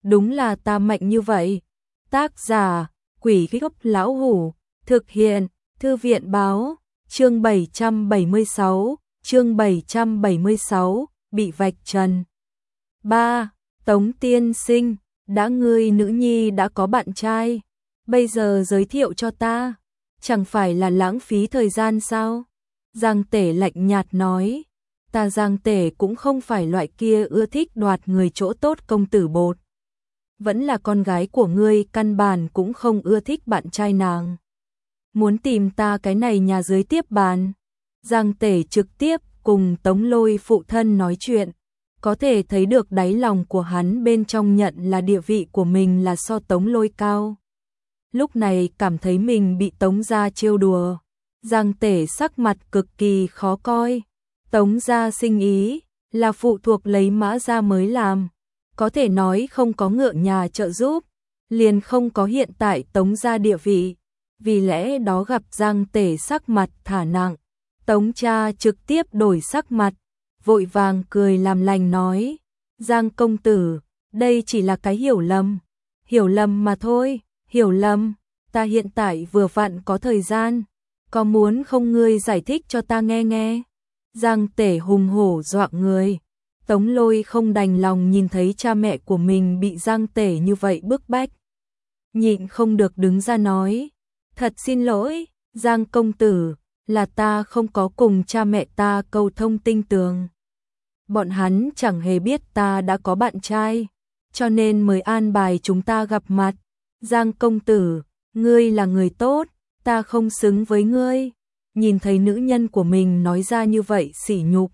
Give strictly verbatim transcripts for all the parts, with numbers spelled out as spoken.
đúng là ta mạnh như vậy. Tác giả, Quỷ Gốc Lão Hủ, thực hiện, Thư viện báo, chương bảy trăm bảy mươi sáu, chương bảy trăm bảy mươi sáu, bị vạch trần. ba. Tống tiên sinh, đã ngươi nữ nhi đã có bạn trai, bây giờ giới thiệu cho ta, chẳng phải là lãng phí thời gian sao? Giang Tể lạnh nhạt nói, ta Giang Tể cũng không phải loại kia ưa thích đoạt người chỗ tốt công tử bột. Vẫn là con gái của ngươi, căn bản cũng không ưa thích bạn trai nàng. Muốn tìm ta cái này nhà dưới tiếp bàn. Giang Tể trực tiếp cùng Tống Lôi phụ thân nói chuyện, có thể thấy được đáy lòng của hắn bên trong nhận là địa vị của mình là so Tống Lôi cao. Lúc này cảm thấy mình bị Tống gia trêu đùa, Giang Tể sắc mặt cực kỳ khó coi. Tống gia sinh ý là phụ thuộc lấy Mã gia mới làm, có thể nói không có ngựa nhà trợ giúp, liền không có hiện tại Tống gia địa vị. Vì lẽ đó gặp Giang Tể sắc mặt thả nặng, Tống cha trực tiếp đổi sắc mặt, vội vàng cười làm lành nói, Giang công tử, đây chỉ là cái hiểu lầm, hiểu lầm mà thôi, hiểu lầm, ta hiện tại vừa vặn có thời gian, có muốn không ngươi giải thích cho ta nghe nghe. Giang Tể hùng hổ dọa người, Tống Lôi không đành lòng nhìn thấy cha mẹ của mình bị Giang Tể như vậy bức bách. Nhịn không được đứng ra nói, thật xin lỗi, Giang công tử, là ta không có cùng cha mẹ ta câu thông tinh tường. Bọn hắn chẳng hề biết ta đã có bạn trai, cho nên mới an bài chúng ta gặp mặt. Giang công tử, ngươi là người tốt, ta không xứng với ngươi. Nhìn thấy nữ nhân của mình nói ra như vậy sỉ nhục,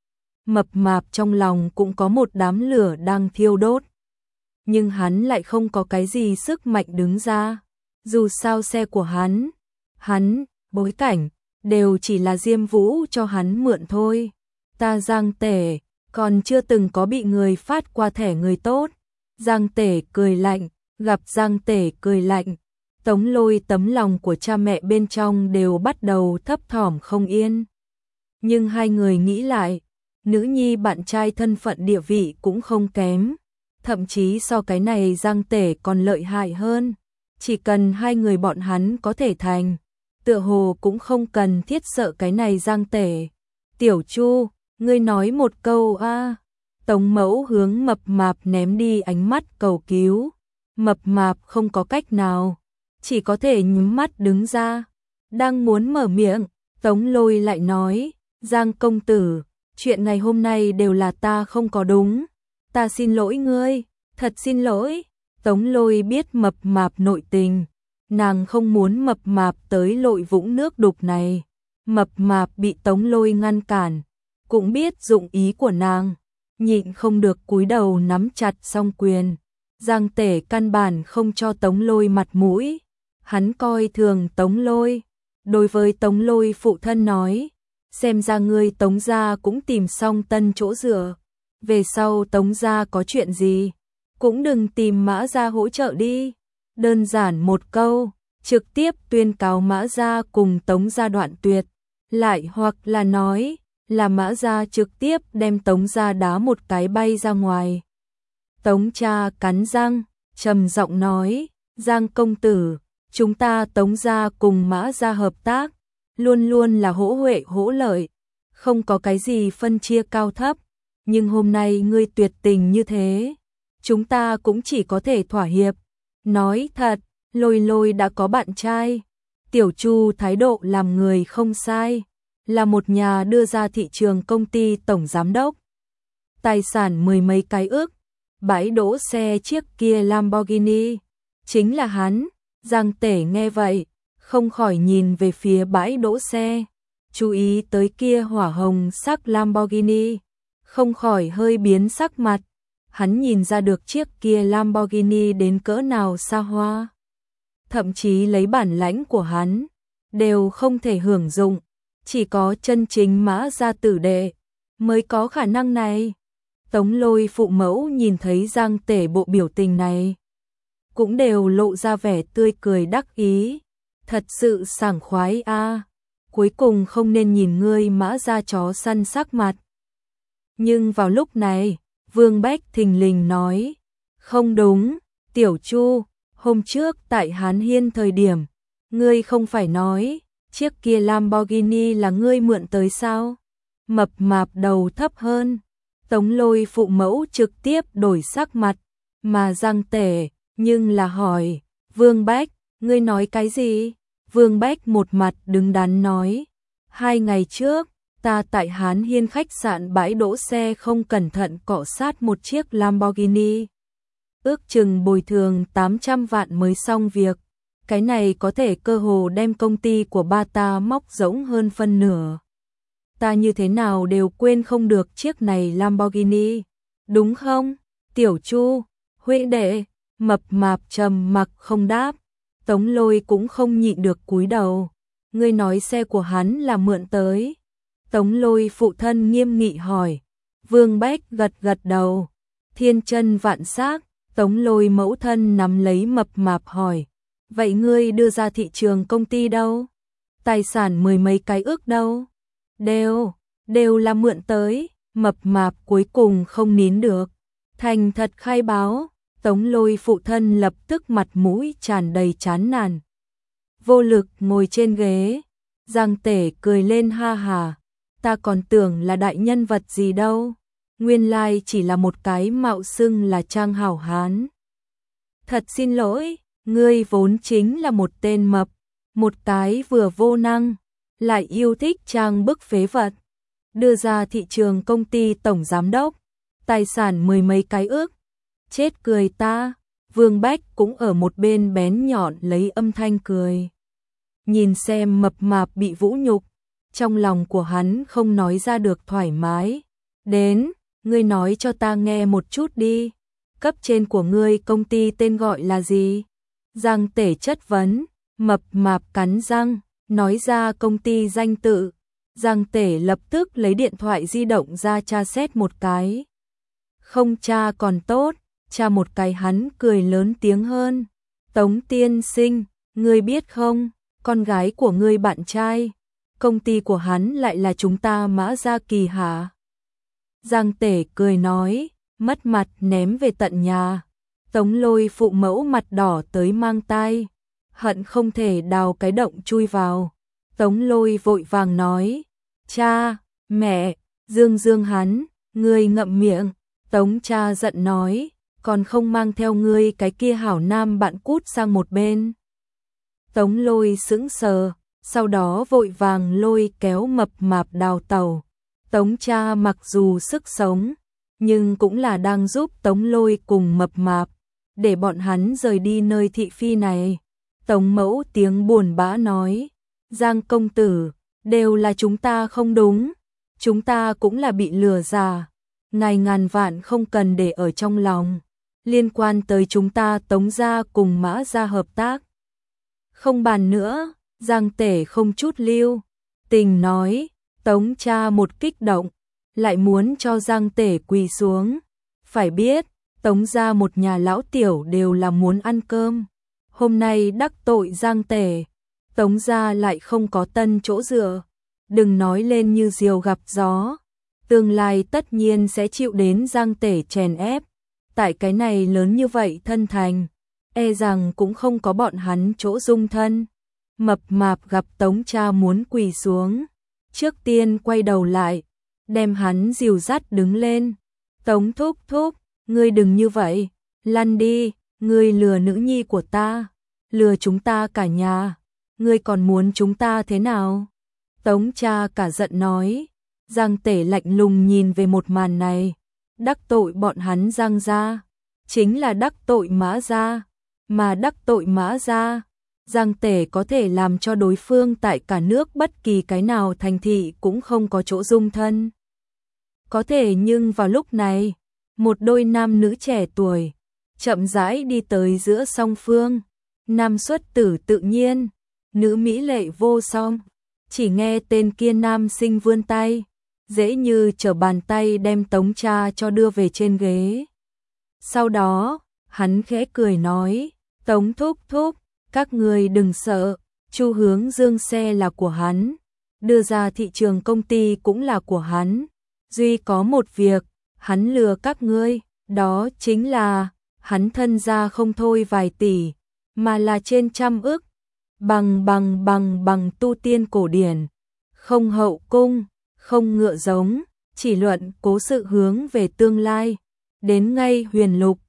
mập mạp trong lòng cũng có một đám lửa đang thiêu đốt. Nhưng hắn lại không có cái gì sức mạnh đứng ra. Dù sao xe của hắn, hắn, bối cảnh, đều chỉ là Diêm Vũ cho hắn mượn thôi. Ta Giang Tể, còn chưa từng có bị người phát qua thẻ người tốt. Giang Tể cười lạnh, gặp Giang Tể cười lạnh, Tống Lôi tấm lòng của cha mẹ bên trong đều bắt đầu thấp thỏm không yên. Nhưng hai người nghĩ lại, nữ nhi bạn trai thân phận địa vị cũng không kém, thậm chí so cái này Giang Tể còn lợi hại hơn. Chỉ cần hai người bọn hắn có thể thành, tựa hồ cũng không cần thiết sợ cái này Giang Tể. Tiểu Chu, ngươi nói một câu a. À. Tống Mẫu hướng mập mạp ném đi ánh mắt cầu cứu. Mập mạp không có cách nào, chỉ có thể nhắm mắt đứng ra. Đang muốn mở miệng, Tống Lôi lại nói, Giang công tử, chuyện ngày hôm nay đều là ta không có đúng. Ta xin lỗi ngươi, thật xin lỗi. Tống Lôi biết mập mạp nội tình, nàng không muốn mập mạp tới lội vũng nước đục này. Mập mạp bị Tống Lôi ngăn cản, cũng biết dụng ý của nàng, nhịn không được cúi đầu nắm chặt song quyền. Giang Tể căn bản không cho Tống Lôi mặt mũi, hắn coi thường Tống Lôi. Đối với Tống Lôi phụ thân nói, xem ra ngươi Tống gia cũng tìm xong tân chỗ dựa, về sau Tống gia có chuyện gì cũng đừng tìm Mã gia hỗ trợ đi. Đơn giản một câu, trực tiếp tuyên cáo Mã gia cùng Tống gia đoạn tuyệt, lại hoặc là nói là Mã gia trực tiếp đem Tống gia đá một cái bay ra ngoài. Tống cha cắn răng, trầm giọng nói, Giang công tử, chúng ta Tống gia cùng Mã gia hợp tác, luôn luôn là hỗ huệ hỗ lợi, không có cái gì phân chia cao thấp, nhưng hôm nay ngươi tuyệt tình như thế, chúng ta cũng chỉ có thể thỏa hiệp. Nói thật, Lôi Lôi đã có bạn trai. Tiểu Chu thái độ làm người không sai, là một nhà đưa ra thị trường công ty tổng giám đốc. Tài sản mười mấy cái ước, bãi đỗ xe chiếc kia Lamborghini, chính là hắn. Giang Tể nghe vậy, không khỏi nhìn về phía bãi đỗ xe, chú ý tới kia hỏa hồng sắc Lamborghini, không khỏi hơi biến sắc mặt. Hắn nhìn ra được chiếc kia Lamborghini đến cỡ nào xa hoa. Thậm chí lấy bản lãnh của hắn, đều không thể hưởng dụng, chỉ có chân chính Mã gia tử đệ mới có khả năng này. Tống Lôi phụ mẫu nhìn thấy Giang Tể bộ biểu tình này, cũng đều lộ ra vẻ tươi cười đắc ý. Thật sự sảng khoái a, à. Cuối cùng không nên nhìn ngươi Mã gia chó săn sắc mặt. Nhưng vào lúc này, Vương Bách thình lình nói, Không đúng, Tiểu Chu, hôm trước tại Hán Hiên thời điểm, ngươi không phải nói, chiếc kia Lamborghini là ngươi mượn tới sao? Mập mạp đầu thấp hơn, Tống Lôi phụ mẫu trực tiếp đổi sắc mặt, mà Giang Tể, nhưng là hỏi, Vương Bách, ngươi nói cái gì? Vương Bách một mặt đứng đắn nói, hai ngày trước, ta tại Hán Hiên khách sạn bãi đỗ xe không cẩn thận cọ sát một chiếc Lamborghini. Ước chừng bồi thường tám trăm vạn mới xong việc, cái này có thể cơ hồ đem công ty của ba ta móc rỗng hơn phân nửa. Ta như thế nào đều quên không được chiếc này Lamborghini, đúng không? Tiểu Chu, huynh đệ, mập mạp trầm mặc không đáp, Tống Lôi cũng không nhịn được cúi đầu. Ngươi nói xe của hắn là mượn tới. Tống Lôi phụ thân nghiêm nghị hỏi. Vương Bách gật gật đầu. Thiên chân vạn xác, Tống Lôi mẫu thân nắm lấy mập mạp hỏi. Vậy ngươi đưa ra thị trường công ty đâu? Tài sản mười mấy cái ước đâu? Đều, đều là mượn tới. Mập mạp cuối cùng không nín được, thành thật khai báo. Tống Lôi phụ thân lập tức mặt mũi tràn đầy chán nản, vô lực ngồi trên ghế. Giang Tể cười lên ha hà, ta còn tưởng là đại nhân vật gì đâu, nguyên lai chỉ là một cái mạo xưng là trang hảo hán. Thật xin lỗi, ngươi vốn chính là một tên mập, một cái vừa vô năng, lại yêu thích trang bức phế vật. Đưa ra thị trường công ty tổng giám đốc, tài sản mười mấy cái ước. Chết cười ta. Vương Bách cũng ở một bên bén nhọn lấy âm thanh cười. Nhìn xem mập mạp bị vũ nhục, trong lòng của hắn không nói ra được thoải mái. Đến, ngươi nói cho ta nghe một chút đi. Cấp trên của ngươi công ty tên gọi là gì? Giang Tể chất vấn. Mập mạp cắn răng, nói ra công ty danh tự. Giang Tể lập tức lấy điện thoại di động ra tra xét một cái. Không tra còn tốt, tra một cái hắn cười lớn tiếng hơn. Tống tiên sinh, ngươi biết không, con gái của ngươi bạn trai, công ty của hắn lại là chúng ta Mã Gia Kỳ hả? Giang Tể cười nói, mất mặt ném về tận nhà. Tống Lôi phụ mẫu mặt đỏ tới mang tai, hận không thể đào cái động chui vào. Tống Lôi vội vàng nói, cha, mẹ, dương dương hắn, ngươi ngậm miệng. Tống cha giận nói, còn không mang theo ngươi cái kia hảo nam bạn cút sang một bên. Tống Lôi sững sờ, sau đó vội vàng lôi kéo mập mạp đào tàu. Tống cha mặc dù sức sống, nhưng cũng là đang giúp Tống Lôi cùng mập mạp, để bọn hắn rời đi nơi thị phi này. Tống mẫu tiếng buồn bã nói, Giang công tử, đều là chúng ta không đúng, chúng ta cũng là bị lừa già, ngài ngàn vạn không cần để ở trong lòng. Liên quan tới chúng ta Tống gia cùng Mã gia hợp tác, không bàn nữa. Giang Tể không chút lưu tình nói. Tống cha một kích động, lại muốn cho Giang Tể quỳ xuống. Phải biết, Tống gia một nhà lão tiểu đều là muốn ăn cơm. Hôm nay đắc tội Giang Tể, Tống gia lại không có tân chỗ dựa. Đừng nói lên như diều gặp gió, tương lai tất nhiên sẽ chịu đến Giang Tể chèn ép. Tại cái này lớn như vậy thân thành, e rằng cũng không có bọn hắn chỗ dung thân. Mập mạp gặp Tống cha muốn quỳ xuống, trước tiên quay đầu lại, đem hắn dìu dắt đứng lên. Tống thúc thúc, ngươi đừng như vậy, lăn đi, ngươi lừa nữ nhi của ta, lừa chúng ta cả nhà, ngươi còn muốn chúng ta thế nào? Tống cha cả giận nói. Giang Tể lạnh lùng nhìn về một màn này, đắc tội bọn hắn Giang gia, chính là đắc tội Mã gia, mà đắc tội Mã gia, Giang Tể có thể làm cho đối phương tại cả nước bất kỳ cái nào thành thị cũng không có chỗ dung thân. Có thể nhưng vào lúc này, một đôi nam nữ trẻ tuổi chậm rãi đi tới giữa song phương, nam xuất tử tự nhiên, nữ mỹ lệ vô song. Chỉ nghe tên kia nam sinh vươn tay, dễ như trở bàn tay đem Tống cha cho đưa về trên ghế. Sau đó, hắn khẽ cười nói, Tống thúc thúc, các người đừng sợ, Chu Hướng Dương xe là của hắn, đưa ra thị trường công ty cũng là của hắn. Duy có một việc, hắn lừa các ngươi, đó chính là, hắn thân ra không thôi vài tỷ, mà là trên trăm ức, bằng bằng bằng bằng tu tiên cổ điển, không hậu cung, không ngựa giống, chỉ luận cố sự hướng về tương lai, đến ngay huyền lục,